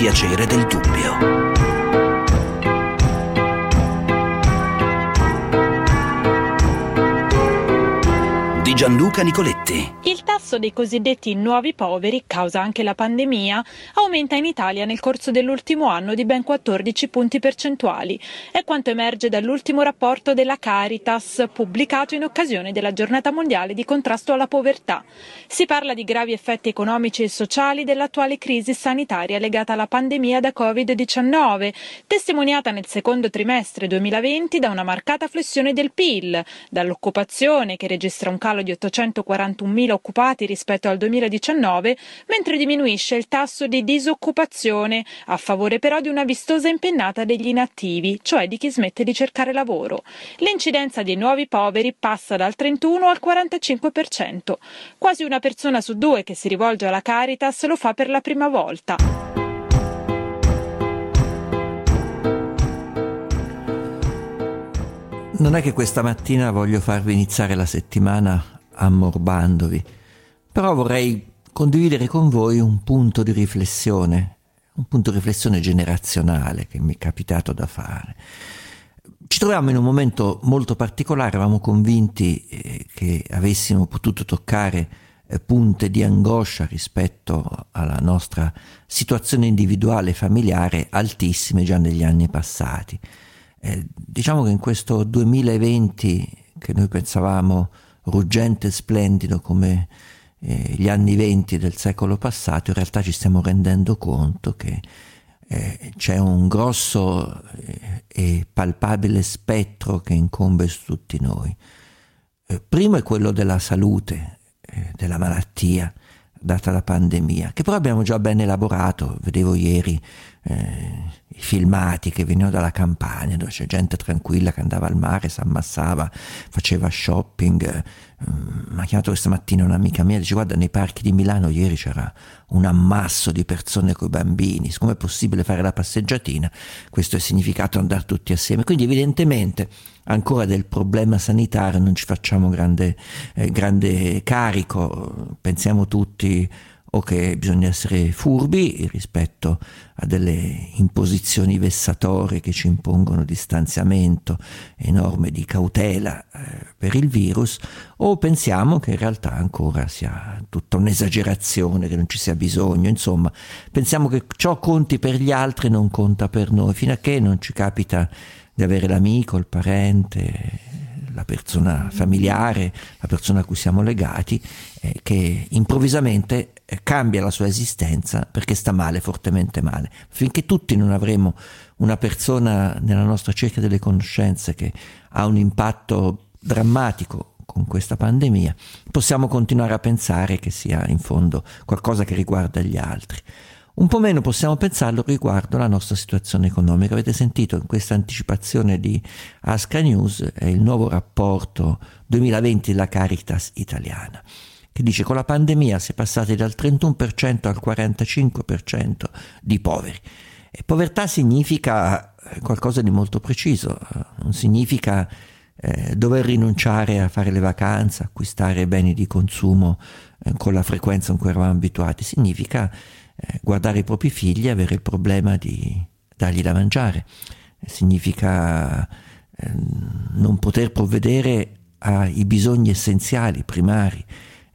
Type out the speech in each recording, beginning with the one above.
piacere del dubbio. Di Gianluca Nicoletti. Il tasso dei cosiddetti nuovi poveri, causa anche la pandemia, aumenta in Italia nel corso dell'ultimo anno di ben 14 punti percentuali. È quanto emerge dall'ultimo rapporto della Caritas, pubblicato in occasione della Giornata Mondiale di Contrasto alla Povertà. Si parla di gravi effetti economici e sociali dell'attuale crisi sanitaria legata alla pandemia da Covid-19, testimoniata nel secondo trimestre 2020 da una marcata flessione del PIL, dall'occupazione che registra un calo di 841.000 occupati rispetto al 2019, mentre diminuisce il tasso di disoccupazione, a favore però di una vistosa impennata degli inattivi, cioè di chi smette di cercare lavoro. L'incidenza dei nuovi poveri passa dal 31 al 45%. Quasi una persona su due che si rivolge alla Caritas lo fa per la prima volta. Non è che questa mattina voglio farvi iniziare la settimana ammorbandovi, però vorrei condividere con voi un punto di riflessione generazionale che mi è capitato da fare. Ci troviamo in un momento molto particolare, eravamo convinti che avessimo potuto toccare punte di angoscia rispetto alla nostra situazione individuale e familiare altissime già negli anni passati. Diciamo che in questo 2020, che noi pensavamo ruggente e splendido come gli anni 20 del secolo passato, in realtà ci stiamo rendendo conto che c'è un grosso e palpabile spettro che incombe su tutti noi. Primo è quello della salute, della malattia data la pandemia, che però abbiamo già ben elaborato. Vedevo ieri i filmati che venivano dalla Campania, dove c'è gente tranquilla che andava al mare, si ammassava, faceva shopping. Mi ha chiamato questa mattina un'amica mia, dice: guarda, nei parchi di Milano ieri c'era un ammasso di persone coi bambini, siccome è possibile fare la passeggiatina, questo è significato andare tutti assieme. Quindi evidentemente ancora del problema sanitario non ci facciamo grande carico, pensiamo tutti o che bisogna essere furbi rispetto a delle imposizioni vessatorie che ci impongono distanziamento e norme di cautela per il virus, o pensiamo che in realtà ancora sia tutta un'esagerazione, che non ci sia bisogno. Insomma, pensiamo che ciò conti per gli altri non conta per noi, fino a che non ci capita di avere l'amico, il parente, la persona familiare, la persona a cui siamo legati, che improvvisamente cambia la sua esistenza perché sta male, fortemente male. Finché tutti non avremo una persona nella nostra cerchia delle conoscenze che ha un impatto drammatico con questa pandemia, possiamo continuare a pensare che sia in fondo qualcosa che riguarda gli altri. Un po' meno possiamo pensarlo riguardo la nostra situazione economica. Avete sentito in questa anticipazione di Asca News il nuovo rapporto 2020 della Caritas italiana, che dice: con la pandemia si è passati dal 31% al 45% di poveri. E povertà significa qualcosa di molto preciso, non significa dover rinunciare a fare le vacanze, acquistare beni di consumo con la frequenza con cui eravamo abituati, significa guardare i propri figli e avere il problema di dargli da mangiare, significa non poter provvedere ai bisogni essenziali, primari,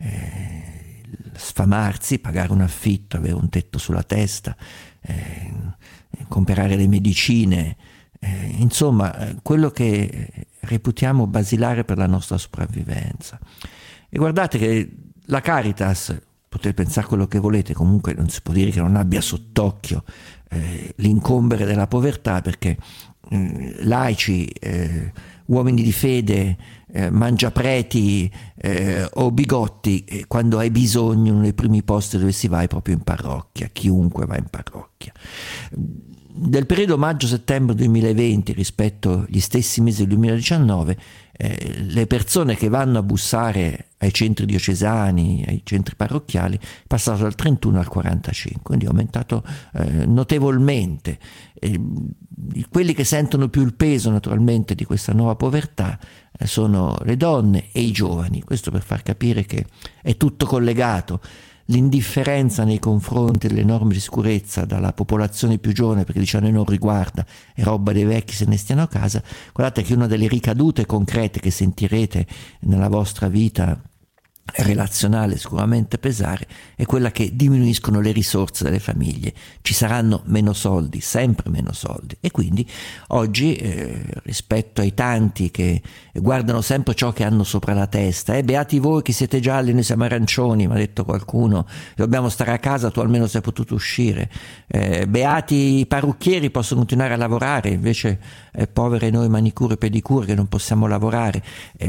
sfamarsi, pagare un affitto, avere un tetto sulla testa, comprare le medicine, insomma quello che reputiamo basilare per la nostra sopravvivenza. E guardate che la Caritas, potete pensare quello che volete, comunque non si può dire che non abbia sott'occhio l'incombere della povertà, perché laici, uomini di fede, mangiapreti o bigotti, quando hai bisogno uno dei primi posti dove si va è proprio in parrocchia, chiunque va in parrocchia. Del periodo maggio-settembre 2020 rispetto agli stessi mesi del 2019, le persone che vanno a bussare ai centri diocesani, ai centri parrocchiali, è passato dal 31 al 45, quindi è aumentato notevolmente. Quelli che sentono più il peso naturalmente di questa nuova povertà sono le donne e i giovani, questo per far capire che è tutto collegato. l'indifferenza nei confronti delle norme di sicurezza dalla popolazione più giovane, perché dice a noi non riguarda, è roba dei vecchi, se ne stiano a casa. Guardate che una delle ricadute concrete che sentirete nella vostra vita relazionale sicuramente pesare è quella che diminuiscono le risorse delle famiglie, ci saranno meno soldi, sempre meno soldi, e quindi oggi rispetto ai tanti che guardano sempre ciò che hanno sopra la testa, beati voi che siete gialli, noi siamo arancioni, mi ha detto qualcuno, dobbiamo stare a casa, tu almeno sei potuto uscire, beati i parrucchieri, possono continuare a lavorare, invece povere noi manicure e pedicure che non possiamo lavorare,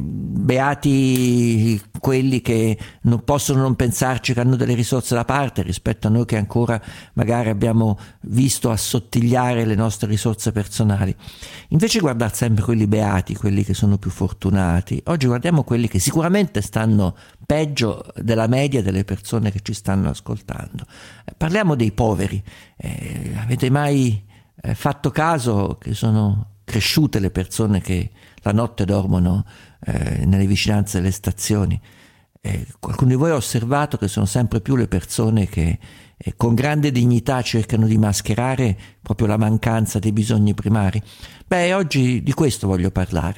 beati quelli che non possono non pensarci, che hanno delle risorse da parte rispetto a noi che ancora magari abbiamo visto assottigliare le nostre risorse personali. Invece di guardare sempre quelli beati, quelli che sono più fortunati, oggi guardiamo quelli che sicuramente stanno peggio della media delle persone che ci stanno ascoltando. Parliamo dei poveri. Avete mai fatto caso che sono cresciute le persone che la notte dormono nelle vicinanze delle stazioni? Qualcuno di voi ha osservato che sono sempre più le persone che con grande dignità cercano di mascherare proprio la mancanza dei bisogni primari. Oggi di questo voglio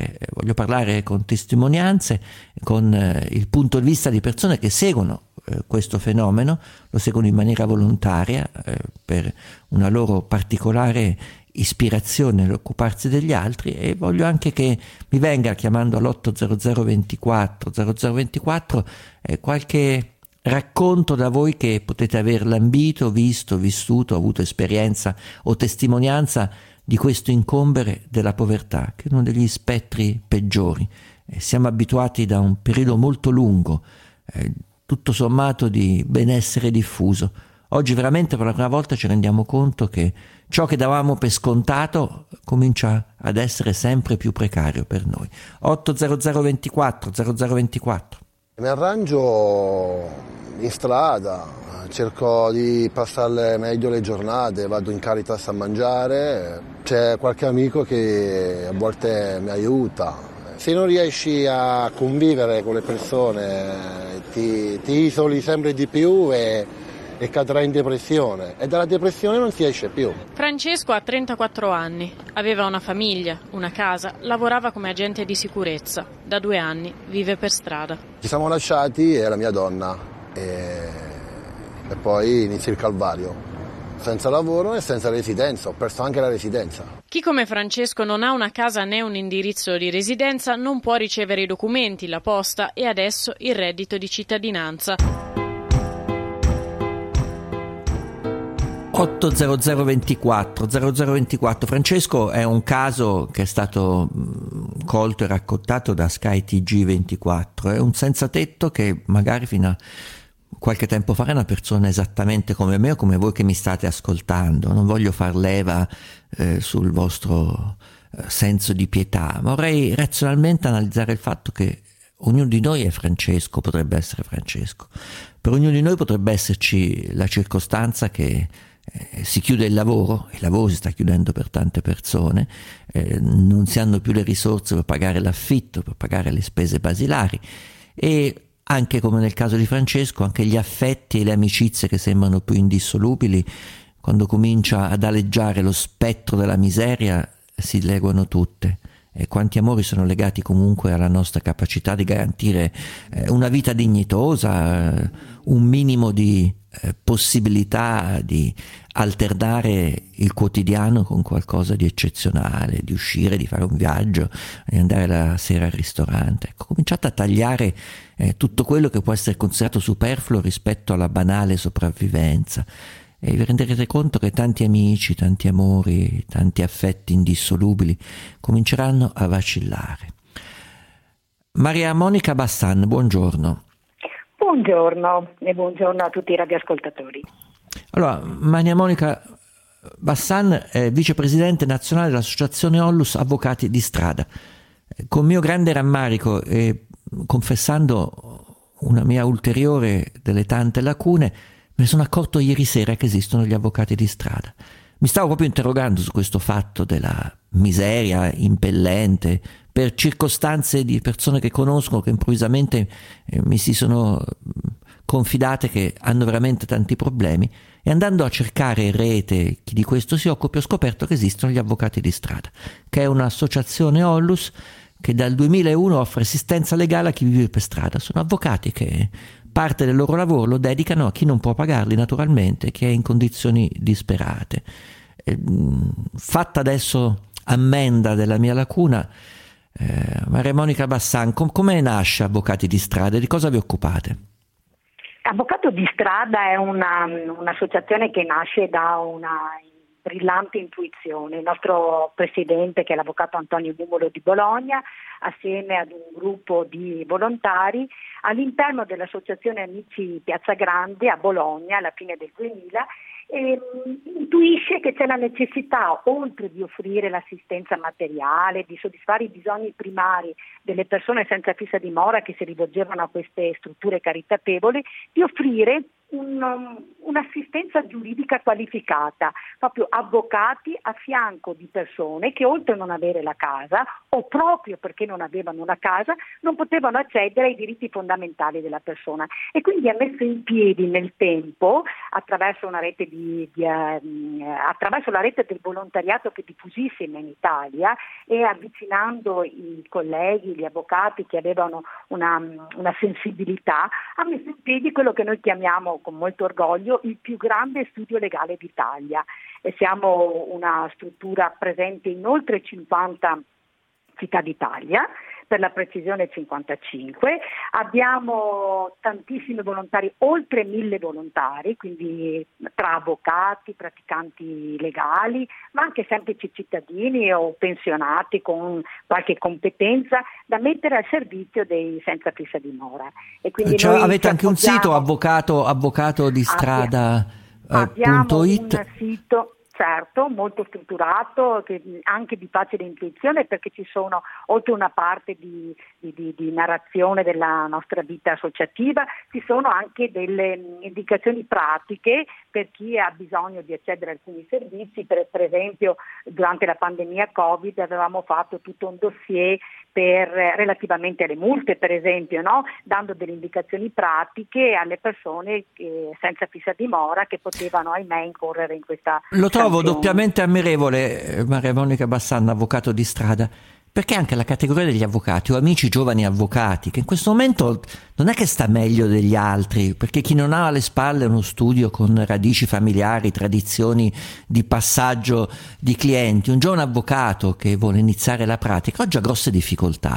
parlare con testimonianze, con il punto di vista di persone che seguono questo fenomeno, lo seguono in maniera volontaria per una loro particolare ispirazione nell'occuparsi degli altri, e voglio anche che mi venga chiamando all'800 24 0024 qualche racconto da voi che potete aver lambito, visto, vissuto, avuto esperienza o testimonianza di questo incombere della povertà, che è uno degli spettri peggiori. Siamo abituati da un periodo molto lungo, tutto sommato di benessere diffuso. Oggi veramente per la prima volta ci rendiamo conto che ciò che davamo per scontato comincia ad essere sempre più precario per noi. 800 24 0024. Mi arrangio in strada, cerco di passarle meglio le giornate, vado in Caritas a mangiare, c'è qualche amico che a volte mi aiuta. Se non riesci a convivere con le persone ti isoli sempre di più e cadrà in depressione, e dalla depressione non si esce più. Francesco ha 34 anni, aveva una famiglia, una casa, lavorava come agente di sicurezza. Da 2 anni vive per strada. Ci siamo lasciati, è la mia donna, e poi inizia il calvario. Senza lavoro e senza residenza, ho perso anche la residenza. Chi come Francesco non ha una casa né un indirizzo di residenza non può ricevere i documenti, la posta e adesso il reddito di cittadinanza. 800 24 0024. Francesco è un caso che è stato colto e raccontato da Sky TG24. È un senza tetto che magari fino a qualche tempo fa era una persona esattamente come me o come voi che mi state ascoltando. Non voglio far leva sul vostro senso di pietà, ma vorrei razionalmente analizzare il fatto che ognuno di noi è Francesco, potrebbe essere Francesco. Per ognuno di noi potrebbe esserci la circostanza che si chiude il lavoro si sta chiudendo per tante persone, non si hanno più le risorse per pagare l'affitto, per pagare le spese basilari, e anche come nel caso di Francesco, anche gli affetti e le amicizie che sembrano più indissolubili, quando comincia ad aleggiare lo spettro della miseria, si leguano tutte. E quanti amori sono legati comunque alla nostra capacità di garantire una vita dignitosa, un minimo di possibilità di alternare il quotidiano con qualcosa di eccezionale, di uscire, di fare un viaggio, di andare la sera al ristorante. Ecco, cominciate a tagliare tutto quello che può essere considerato superfluo rispetto alla banale sopravvivenza, e vi renderete conto che tanti amici, tanti amori, tanti affetti indissolubili cominceranno a vacillare. Maria Monica Bassan, buongiorno. Buongiorno e buongiorno a tutti i radioascoltatori. Allora, Maria Monica Bassan è vicepresidente nazionale dell'associazione Onlus Avvocati di Strada. Con mio grande rammarico e confessando una mia ulteriore delle tante lacune, me ne sono accorto ieri sera che esistono gli avvocati di strada. Mi stavo proprio interrogando su questo fatto della miseria impellente per circostanze di persone che conosco che improvvisamente mi si sono confidate che hanno veramente tanti problemi, e andando a cercare in rete chi di questo si occupa ho scoperto che esistono gli avvocati di strada, che è un'associazione Onlus che dal 2001 offre assistenza legale a chi vive per strada. Sono avvocati che parte del loro lavoro lo dedicano a chi non può pagarli, naturalmente, che è in condizioni disperate. Fatta adesso ammenda della mia lacuna, Maria Monica Bassan, come nasce Avvocati di Strada? Di cosa vi occupate? Avvocato di Strada è un'associazione che nasce da una brillante intuizione. Il nostro presidente, che è l'avvocato Antonio Mumolo di Bologna, assieme ad un gruppo di volontari all'interno dell'associazione Amici Piazza Grande a Bologna alla fine del 2000, intuisce che c'è la necessità, oltre di offrire l'assistenza materiale, di soddisfare i bisogni primari delle persone senza fissa dimora che si rivolgevano a queste strutture caritatevoli, di offrire un'assistenza giuridica qualificata, proprio avvocati a fianco di persone che, oltre a non avere la casa, o proprio perché non avevano una casa, non potevano accedere ai diritti fondamentali della persona, e quindi ha messo in piedi nel tempo, attraverso una rete attraverso la rete del volontariato, che è diffusissima in Italia, e avvicinando i colleghi, gli avvocati che avevano una sensibilità, ha messo in piedi quello che noi chiamiamo con molto orgoglio il più grande studio legale d'Italia. E siamo una struttura presente in oltre 50 città d'Italia, per la precisione 55. Abbiamo tantissimi volontari, oltre 1000 volontari, quindi tra avvocati, praticanti legali, ma anche semplici cittadini o pensionati con qualche competenza da mettere al servizio dei senza fissa dimora. E quindi avete anche un sito, avvocato di strada.it? Abbiamo un sito, certo, molto strutturato, anche di facile intuizione, perché ci sono, oltre una parte di narrazione della nostra vita associativa, ci sono anche delle indicazioni pratiche per chi ha bisogno di accedere a alcuni servizi. Per esempio, durante la pandemia Covid avevamo fatto tutto un dossier relativamente alle multe, per esempio, no? Dando delle indicazioni pratiche alle persone senza fissa dimora che potevano, ahimè, incorrere in questa Lo trovo sanzione. doppiamente ammirevole, Maria Monica Bassan, avvocato di strada, perché anche la categoria degli avvocati o amici giovani avvocati, che in questo momento non è che sta meglio degli altri, perché chi non ha alle spalle uno studio con radici familiari, tradizioni di passaggio di clienti, un giovane avvocato che vuole iniziare la pratica oggi ha grosse difficoltà.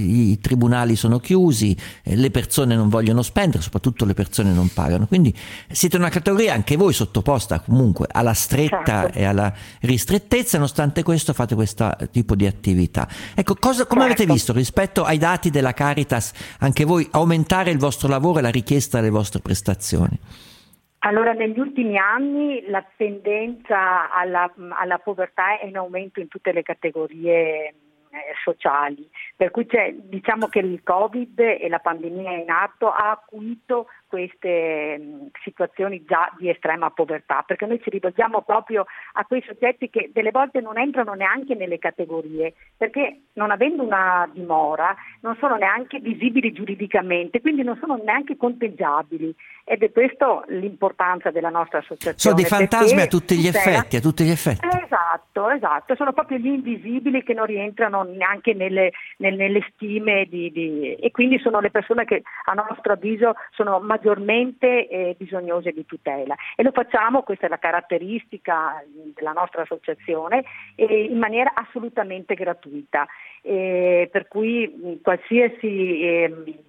I tribunali sono chiusi, le persone non vogliono spendere, soprattutto le persone non pagano, quindi siete una categoria anche voi sottoposta comunque alla stretta, certo, e alla ristrettezza. Nonostante questo fate questo tipo di attività. Ecco, come avete visto rispetto ai dati della Caritas anche voi aumentare il vostro lavoro e la richiesta delle vostre prestazioni? Allora, negli ultimi anni la tendenza alla povertà è in aumento in tutte le categorie sociali, per cui diciamo che il Covid e la pandemia in atto ha acuito queste situazioni già di estrema povertà, perché noi ci rivolgiamo proprio a quei soggetti che delle volte non entrano neanche nelle categorie, perché non avendo una dimora non sono neanche visibili giuridicamente, quindi non sono neanche conteggiabili, ed è questo l'importanza della nostra associazione. Sono dei fantasmi a tutti gli effetti. Esatto, sono proprio gli invisibili che non rientrano neanche nelle stime e quindi sono le persone che a nostro avviso sono maggiormente bisognose di tutela, e lo facciamo, questa è la caratteristica della nostra associazione, in maniera assolutamente gratuita, per cui qualsiasi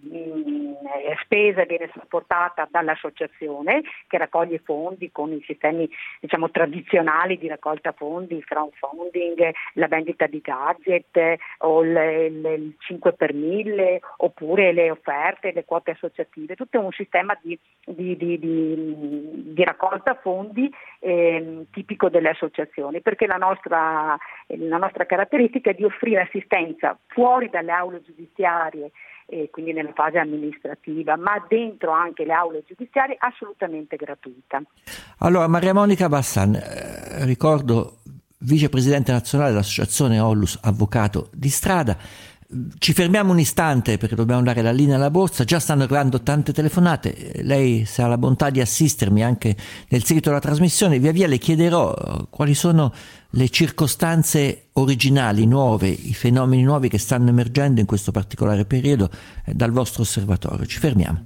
spesa viene supportata dall'associazione, che raccoglie fondi con i sistemi, diciamo, tradizionali di raccolta fondi, il crowdfunding, la vendita di gadget o il 5 per 1000, oppure le offerte, le quote associative, tutto un sistema di raccolta fondi tipico delle associazioni, perché la nostra caratteristica è di offrire assistenza fuori dalle aule giudiziarie, quindi nella fase amministrativa, ma dentro anche le aule giudiziarie, assolutamente gratuita. Allora, Maria Monica Bassan, ricordo vicepresidente nazionale dell'associazione Onlus Avvocato di Strada, Ci fermiamo un istante perché dobbiamo dare la linea alla borsa, già stanno arrivando tante telefonate, lei se ha la bontà di assistermi anche nel seguito della trasmissione, via via le chiederò quali sono le circostanze originali, nuove, i fenomeni nuovi che stanno emergendo in questo particolare periodo dal vostro osservatorio. Ci fermiamo.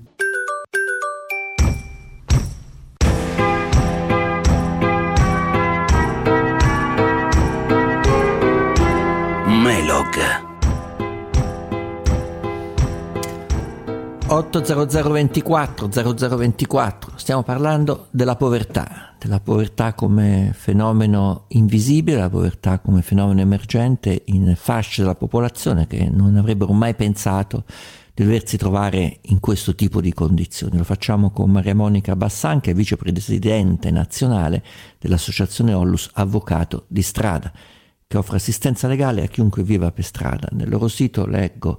Melog 80024 0024. Stiamo parlando della povertà come fenomeno invisibile, la povertà come fenomeno emergente in fasce della popolazione che non avrebbero mai pensato di doversi trovare in questo tipo di condizioni. Lo facciamo con Maria Monica Bassan, che è vicepresidente nazionale dell'associazione Onlus Avvocato di Strada, che offre assistenza legale a chiunque viva per strada. Nel loro sito leggo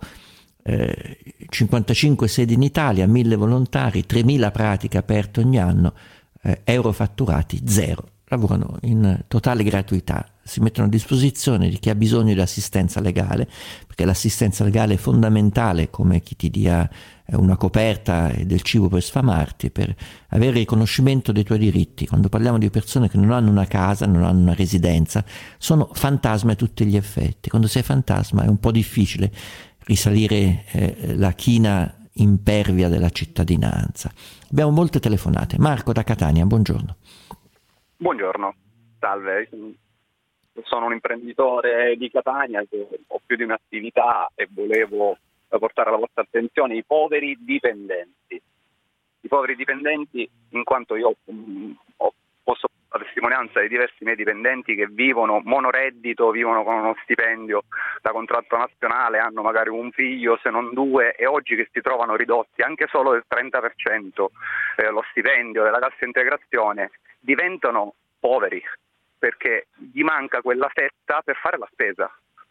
55 sedi in Italia, 1000 volontari, 3000 pratiche aperte ogni anno, euro fatturati 0. Lavorano in totale gratuità, si mettono a disposizione di chi ha bisogno di assistenza legale, perché l'assistenza legale è fondamentale, come chi ti dia una coperta e del cibo per sfamarti, per avere il riconoscimento dei tuoi diritti. Quando parliamo di persone che non hanno una casa, non hanno una residenza, sono fantasma a tutti gli effetti. Quando sei fantasma è un po' difficile risalire la china impervia della cittadinanza. Abbiamo molte telefonate. Marco da Catania, buongiorno. Buongiorno, salve. Sono un imprenditore di Catania che ho più di un'attività e volevo portare alla vostra attenzione i poveri dipendenti. I poveri dipendenti, in quanto io posso la testimonianza di diversi miei dipendenti che vivono monoreddito, vivono con uno stipendio da contratto nazionale, hanno magari un figlio se non due, e oggi che si trovano ridotti anche solo del 30% lo stipendio della cassa integrazione, diventano poveri perché gli manca quella fetta per fare la spesa.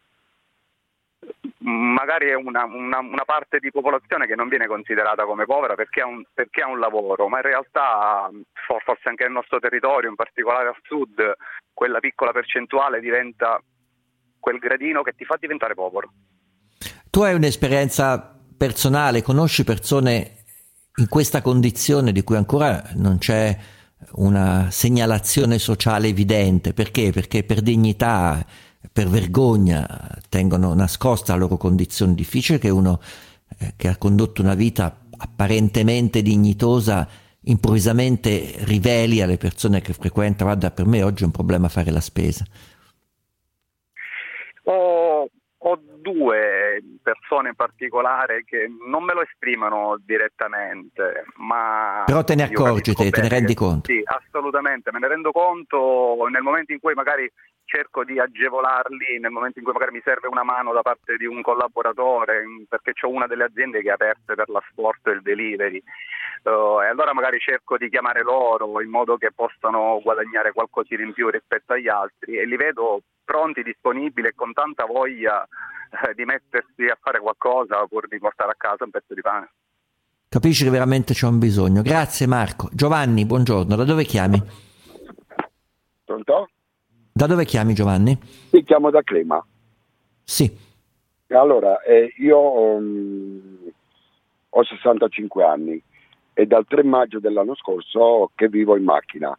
Magari è una parte di popolazione che non viene considerata come povera perché ha un lavoro, ma in realtà forse anche nel nostro territorio, in particolare al sud, quella piccola percentuale diventa quel gradino che ti fa diventare povero. Tu hai un'esperienza personale, conosci persone in questa condizione di cui ancora non c'è una segnalazione sociale evidente? Perché? Perché per dignità, per vergogna tengono nascosta la loro condizione difficile, che uno che ha condotto una vita apparentemente dignitosa improvvisamente riveli alle persone che frequenta: guarda, per me oggi è un problema fare la spesa. Ho due persone in particolare che non me lo esprimono direttamente, ma però te ne accorgi, te ne rendi conto? Sì, assolutamente, me ne rendo conto nel momento in cui magari cerco di agevolarli, nel momento in cui magari mi serve una mano da parte di un collaboratore, perché ho una delle aziende che è aperte per l'asporto e il delivery, e allora magari cerco di chiamare loro in modo che possano guadagnare qualcosina in più rispetto agli altri, e li vedo pronti, disponibili e con tanta voglia di mettersi a fare qualcosa pur di portare a casa un pezzo di pane. Capisci che veramente c'è un bisogno. Grazie Marco. Giovanni, buongiorno, da dove chiami? Pronto? Da dove chiami, Giovanni? Ti chiamo da Crema. Sì. Allora, io ho 65 anni e dal 3 maggio dell'anno scorso che vivo in macchina.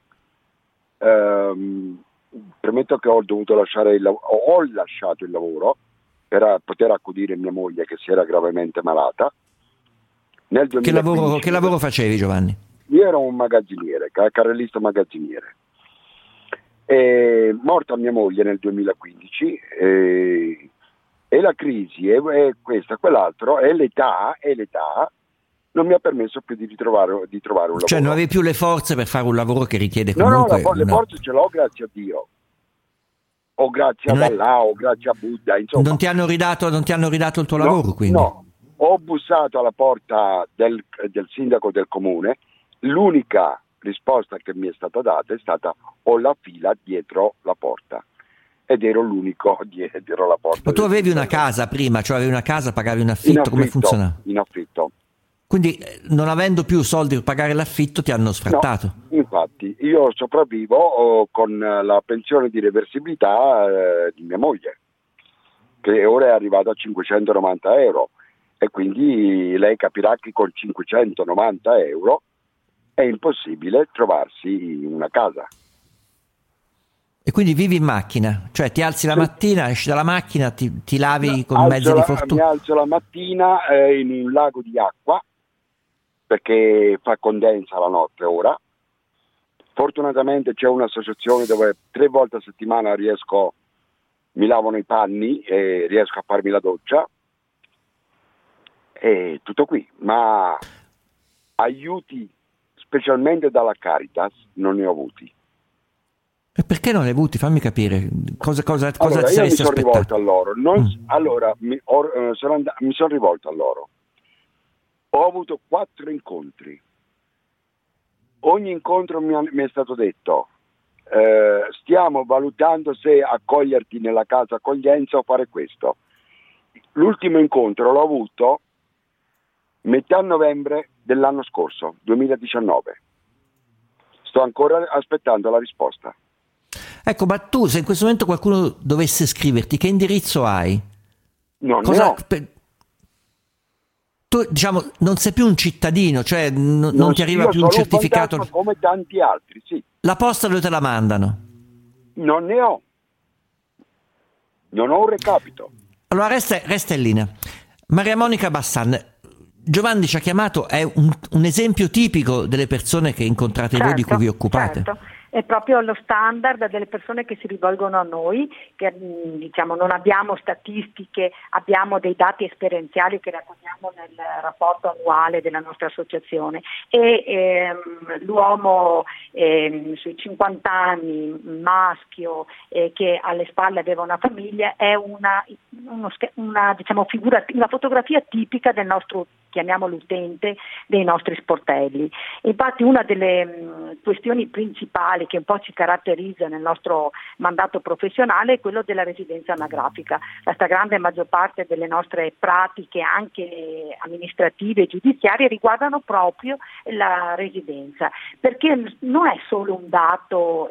Premetto che ho lasciato il lavoro per poter accudire mia moglie che si era gravemente malata. Nel 2015, che lavoro facevi, Giovanni? Io ero un magazziniere, carrellista magazziniere. È morta mia moglie nel 2015 e la crisi è questa, quell'altro, e l'età non mi ha permesso più di trovare un lavoro. Cioè non avevi più le forze per fare un lavoro che richiede comunque... No, le forze ce l'ho grazie a Dio. O grazie ad Allah, o grazie a Buddha, insomma. Non ti hanno ridato il tuo lavoro, quindi? No, ho bussato alla porta del sindaco del comune, l'unica risposta che mi è stata data è stata: ho la fila dietro la porta. Ed ero l'unico dietro la porta. Ma tu avevi una casa prima, cioè avevi una casa, pagavi un affitto, come funzionava? In affitto. Quindi non avendo più soldi per pagare l'affitto ti hanno sfrattato? No, infatti io sopravvivo con la pensione di reversibilità di mia moglie, che ora è arrivato a 590 euro, e quindi lei capirà che con 590 euro è impossibile trovarsi una casa. E quindi vivi in macchina, cioè ti alzi la mattina, esci dalla macchina, ti lavi con mezzi di fortuna. Mi alzo la mattina in un lago di acqua, perché fa condensa la notte ora. Fortunatamente c'è un'associazione dove 3 volte a settimana mi lavano i panni e riesco a farmi la doccia, e tutto qui. Ma aiuti specialmente dalla Caritas non ne ho avuti. E perché non ne hai avuti? Fammi capire cosa Allora, ti io mi saresti sono aspettato? rivolto a loro. Allora, mi sono rivolto a loro. Ho avuto 4 incontri. Ogni incontro mi è stato detto: stiamo valutando se accoglierti nella casa accoglienza o fare questo. L'ultimo incontro l'ho avuto metà novembre dell'anno scorso, 2019. Sto ancora aspettando la risposta. Ecco, ma tu, se in questo momento qualcuno dovesse scriverti, che indirizzo hai? Non ne ho. Tu, diciamo, non sei più un cittadino, cioè non ti arriva più un certificato. Un come tanti altri, sì. La posta dove te la mandano? Non ne ho. Non ho un recapito. Allora resta in linea. Maria Monica Bassan, Giovanni ci ha chiamato, è un esempio tipico delle persone che incontrate voi, di cui vi occupate. Certo. È proprio lo standard delle persone che si rivolgono a noi, che diciamo non abbiamo statistiche, abbiamo dei dati esperienziali che raccogliamo nel rapporto annuale della nostra associazione, e l'uomo sui 50 anni, maschio, che alle spalle aveva una famiglia, è una fotografia tipica del nostro, chiamiamolo, utente, dei nostri sportelli. Infatti una delle questioni principali che un po' ci caratterizza nel nostro mandato professionale è quello della residenza anagrafica. La stragrande maggior parte delle nostre pratiche, anche amministrative e giudiziarie, riguardano proprio la residenza, perché non è solo un dato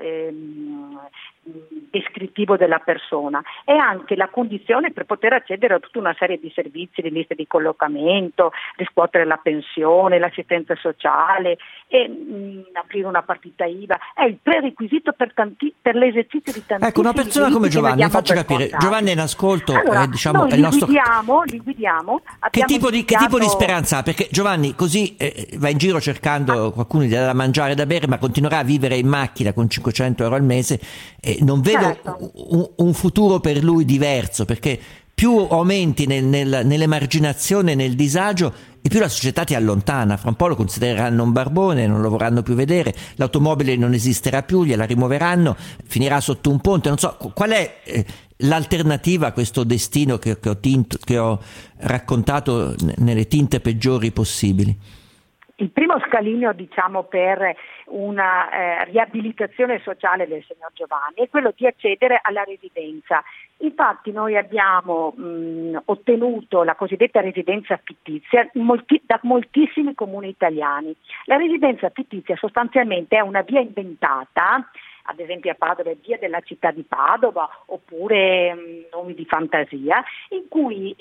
descrittivo della persona, è anche la condizione per poter accedere a tutta una serie di servizi, di liste di collocamento, riscuotere la pensione, l'assistenza sociale, e aprire una partita IVA. È il prerequisito per l'esercizio di tantissimi. Ecco, una persona come Giovanni, faccio capire, Giovanni è in ascolto, allora, diciamo, noi è il nostro... li guidiamo. Che tipo di speranza ha? Perché Giovanni così va in giro cercando qualcuno di dare da mangiare e da bere, ma continuerà a vivere in macchina con 500 euro al mese. Non vedo un futuro per lui diverso, perché più aumenti nell'emarginazione, nel disagio, e più la società ti allontana. Fra un po' lo considereranno un barbone, non lo vorranno più vedere, l'automobile non esisterà più, gliela rimuoveranno, finirà sotto un ponte. Non so qual è l'alternativa a questo destino che ho raccontato nelle tinte peggiori possibili. Il primo scalino, diciamo, per una riabilitazione sociale del signor Giovanni è quello di accedere alla residenza. Infatti noi abbiamo ottenuto la cosiddetta residenza fittizia da moltissimi comuni italiani. La residenza fittizia sostanzialmente è una via inventata, ad esempio a Padova è via della città di Padova, oppure nomi di fantasia, in cui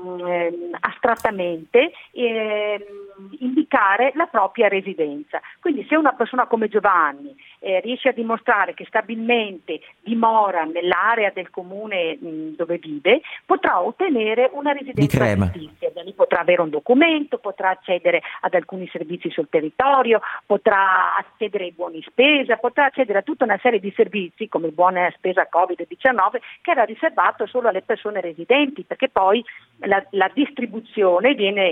astrattamente indicare la propria residenza. Quindi se una persona come Giovanni riesce a dimostrare che stabilmente dimora nell'area del comune dove vive, potrà ottenere una residenza fittizia. Da lì potrà avere un documento, potrà accedere ad alcuni servizi sul territorio, potrà accedere ai buoni spesa, potrà accedere a tutta una serie di servizi come buona spesa Covid-19, che era riservato solo alle persone residenti, perché poi la distribuzione viene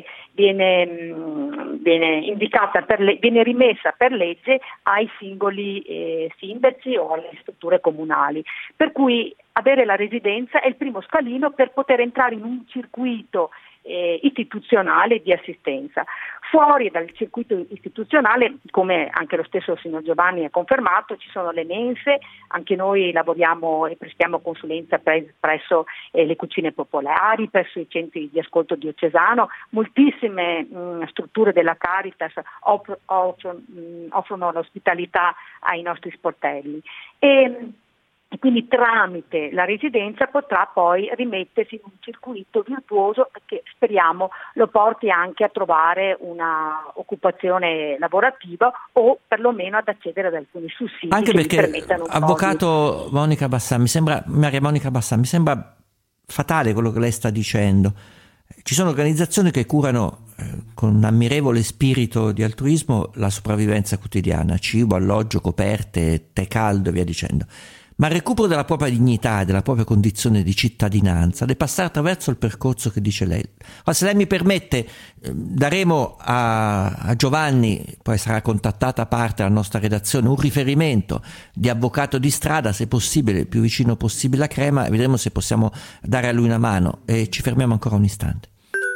indicata viene rimessa per legge ai singoli sindaci o alle strutture comunali. Per cui avere la residenza è il primo scalino per poter entrare in un circuito istituzionale di assistenza. Fuori dal circuito istituzionale, come anche lo stesso signor Giovanni ha confermato, ci sono le mense, anche noi lavoriamo e prestiamo consulenza presso le cucine popolari, presso i centri di ascolto diocesano, moltissime strutture della Caritas offrono l'ospitalità ai nostri sportelli. e quindi tramite la residenza potrà poi rimettersi in un circuito virtuoso che speriamo lo porti anche a trovare una occupazione lavorativa o perlomeno ad accedere ad alcuni sussidi. Anche che perché, gli permettano un avvocato Monica Bassan, Maria Monica Bassan, mi sembra fatale quello che lei sta dicendo. Ci sono organizzazioni che curano con un ammirevole spirito di altruismo la sopravvivenza quotidiana, cibo, alloggio, coperte, tè caldo e via dicendo. Ma il recupero della propria dignità e della propria condizione di cittadinanza deve passare attraverso il percorso che dice lei. Ma se lei mi permette, daremo a Giovanni, poi sarà contattata a parte la nostra redazione, un riferimento di avvocato di strada, se possibile, il più vicino possibile a Crema, e vedremo se possiamo dare a lui una mano. E ci fermiamo ancora un istante.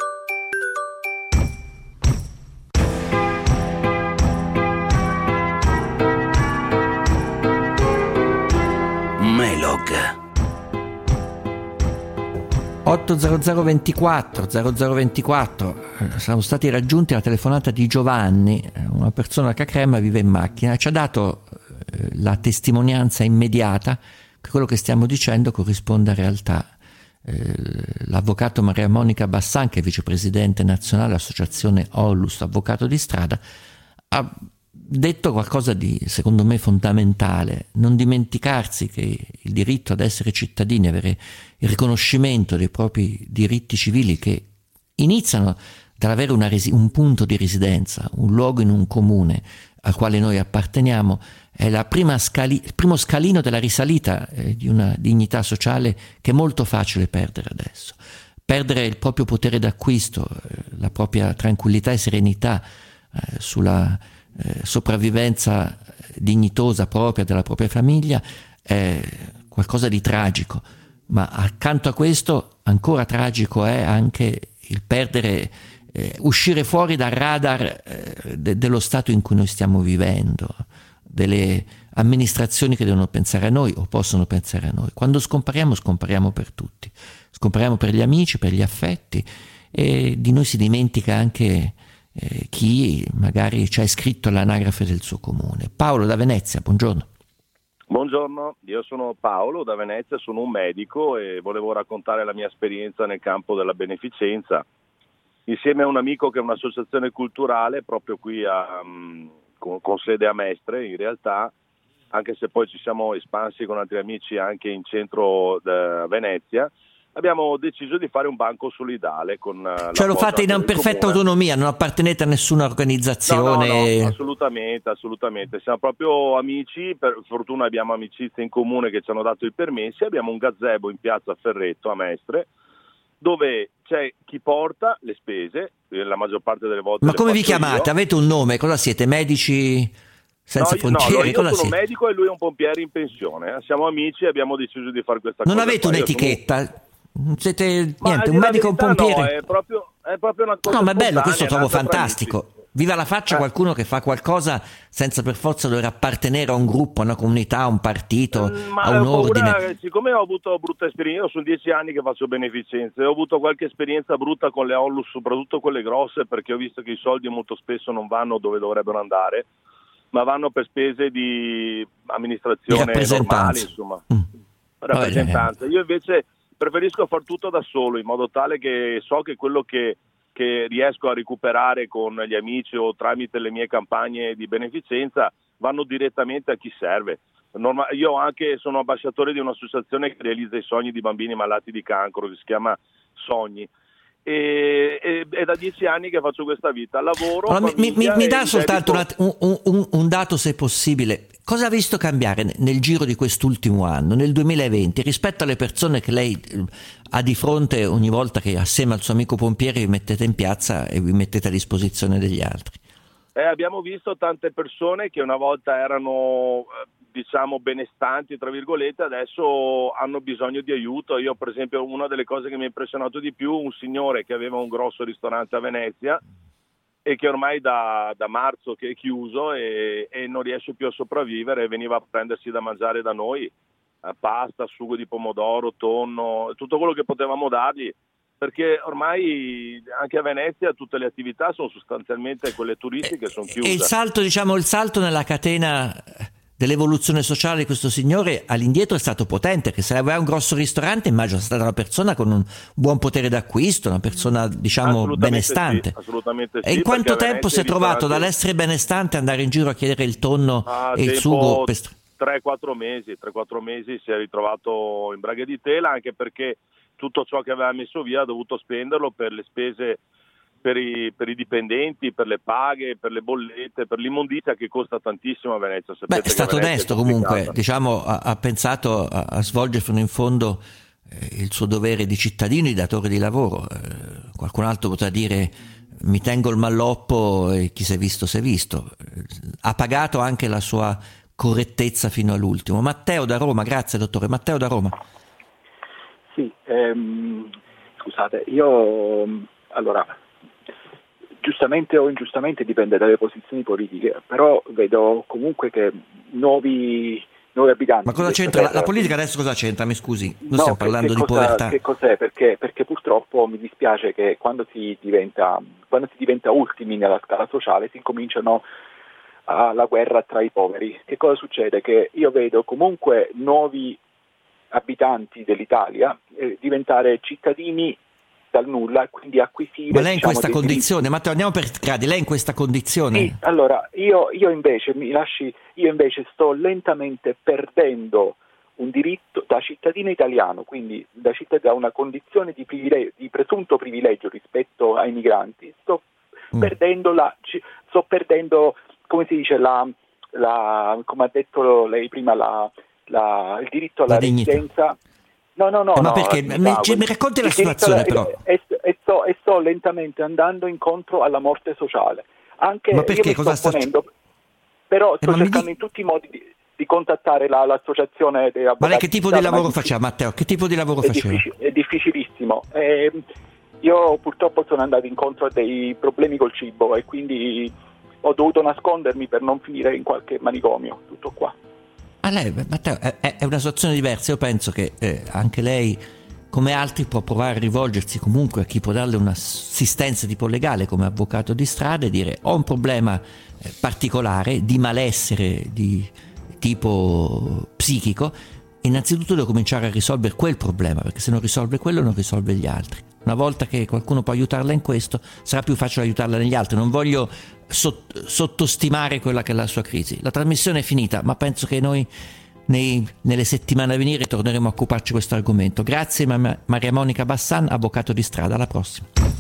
Melog 80024 siamo stati raggiunti alla telefonata di Giovanni, una persona che a Crema vive in macchina, ci ha dato la testimonianza immediata che quello che stiamo dicendo corrisponde a realtà. L'avvocato Maria Monica Bassan, che è vicepresidente nazionale dell'associazione Onlus Avvocato di Strada, ha detto qualcosa di, secondo me, fondamentale: non dimenticarsi che il diritto ad essere cittadini, avere il riconoscimento dei propri diritti civili, che iniziano dall'avere un punto di residenza, un luogo in un comune al quale noi apparteniamo, è il primo scalino della risalita di una dignità sociale che è molto facile perdere adesso. Perdere il proprio potere d'acquisto, la propria tranquillità e serenità sulla sopravvivenza dignitosa propria della propria famiglia è qualcosa di tragico, ma accanto a questo ancora tragico è anche il perdere, uscire fuori dal radar dello stato in cui noi stiamo vivendo, delle amministrazioni che devono pensare a noi o possono pensare a noi. Quando scompariamo per tutti, scompariamo per gli amici, per gli affetti, e di noi si dimentica anche chi magari ci ha iscritto all'anagrafe del suo comune. Paolo da Venezia, buongiorno. Buongiorno, io sono Paolo da Venezia, sono un medico e volevo raccontare la mia esperienza nel campo della beneficenza insieme a un amico che è un'associazione culturale proprio qui con sede a Mestre, in realtà, anche se poi ci siamo espansi con altri amici anche in centro a Venezia. Abbiamo deciso di fare un banco solidale con cioè lo fate in perfetta autonomia, non appartenete a nessuna organizzazione? No, assolutamente, siamo proprio amici, per fortuna abbiamo amicizie in comune che ci hanno dato i permessi, abbiamo un gazebo in piazza Ferretto a Mestre, dove c'è chi porta le spese, la maggior parte delle volte. Ma come vi chiamate? Io. Avete un nome? Cosa siete? Medici senza frontiere? Io sono un medico e lui è un pompiere in pensione, siamo amici e abbiamo deciso di fare questa cosa. Non avete un'etichetta? Siete niente, un medico, un pompiere? No, è proprio una cosa. No, ma è bello, questo trovo fantastico. Viva la faccia qualcuno che fa qualcosa senza per forza dover appartenere a un gruppo, a una comunità, a un partito, a un ordine. Siccome ho avuto brutta esperienza, io sono 10 anni che faccio beneficenza e ho avuto qualche esperienza brutta con le Onlus, soprattutto quelle grosse, perché ho visto che i soldi molto spesso non vanno dove dovrebbero andare, ma vanno per spese di amministrazione normali, insomma. Rappresentanza. Io invece preferisco far tutto da solo, in modo tale che so che quello che riesco a recuperare con gli amici o tramite le mie campagne di beneficenza vanno direttamente a chi serve. Io anche sono ambasciatore di un'associazione che realizza i sogni di bambini malati di cancro, che si chiama Sogni, e da 10 anni che faccio questa vita, lavoro. Allora, mi dà soltanto un dato, se possibile. Cosa ha visto cambiare nel giro di quest'ultimo anno, nel 2020, rispetto alle persone che lei ha di fronte ogni volta che assieme al suo amico pompiere vi mettete in piazza e vi mettete a disposizione degli altri? Abbiamo visto tante persone che una volta erano, diciamo, benestanti, tra virgolette, adesso hanno bisogno di aiuto. Io, per esempio, una delle cose che mi ha impressionato di più, un signore che aveva un grosso ristorante a Venezia e che ormai da marzo che è chiuso e non riesce più a sopravvivere, veniva a prendersi da mangiare da noi, pasta, sugo di pomodoro, tonno, tutto quello che potevamo dargli, perché ormai anche a Venezia tutte le attività sono sostanzialmente quelle turistiche, sono chiuse. E il salto nella catena dell'evoluzione sociale di questo signore all'indietro è stato potente, che se aveva un grosso ristorante immagino sia stata una persona con un buon potere d'acquisto, una persona diciamo benestante. Sì, assolutamente sì. E in quanto tempo si è trovato dall'essere benestante andare in giro a chiedere il tonno e il sugo? 3-4 mesi si è ritrovato in braghe di tela, anche perché tutto ciò che aveva messo via ha dovuto spenderlo per le spese per i dipendenti, per le paghe, per le bollette, per l'immondizia che costa tantissimo a Venezia. Beh, è stato onesto comunque, diciamo, ha pensato a svolgere fino in fondo il suo dovere di cittadino, di datore di lavoro. Qualcun altro potrà dire mi tengo il malloppo e chi si è visto si è visto. Ha pagato anche la sua correttezza fino all'ultimo. Matteo da Roma, grazie dottore. Matteo da Roma. Sì, scusate, io allora giustamente o ingiustamente dipende dalle posizioni politiche, però vedo comunque che nuovi abitanti. Ma cosa c'entra? La politica adesso cosa c'entra? Mi scusi, noi stiamo parlando di povertà. Che cos'è? Perché purtroppo mi dispiace che quando si diventa ultimi nella scala sociale si incominciano la guerra tra i poveri. Che cosa succede? Che io vedo comunque nuovi abitanti dell'Italia diventare cittadini dal nulla, quindi acquisire. Ma lei in questa condizione, Matteo, andiamo per gradi, lei in questa condizione? Sì, allora io invece sto lentamente perdendo un diritto da cittadino italiano, quindi da una condizione di presunto privilegio rispetto ai migranti, sto perdendo come si dice come ha detto lei prima il diritto alla residenza. No. Ma perché? Mi racconti la situazione però. E sto lentamente andando incontro alla morte sociale. Anche ma perché? Io mi sto ponendo, però sto cercando in tutti i modi di contattare l'associazione dei avvocati. Ma lei che tipo di lavoro faceva, Matteo? Che tipo di lavoro faceva? È difficilissimo. Io purtroppo sono andato incontro a dei problemi col cibo e quindi ho dovuto nascondermi per non finire in qualche manicomio. Tutto qua. Matteo, è una situazione diversa. Io penso che anche lei, come altri, può provare a rivolgersi comunque a chi può darle un'assistenza tipo legale come avvocato di strada e dire ho un problema particolare di malessere di tipo psichico. Innanzitutto devo cominciare a risolvere quel problema, perché se non risolve quello non risolve gli altri. Una volta che qualcuno può aiutarla in questo, sarà più facile aiutarla negli altri. Non voglio sottostimare quella che è la sua crisi. La trasmissione è finita, ma penso che noi nelle settimane a venire torneremo a occuparci di questo argomento. Grazie Maria Monica Bassan, avvocato di strada. Alla prossima.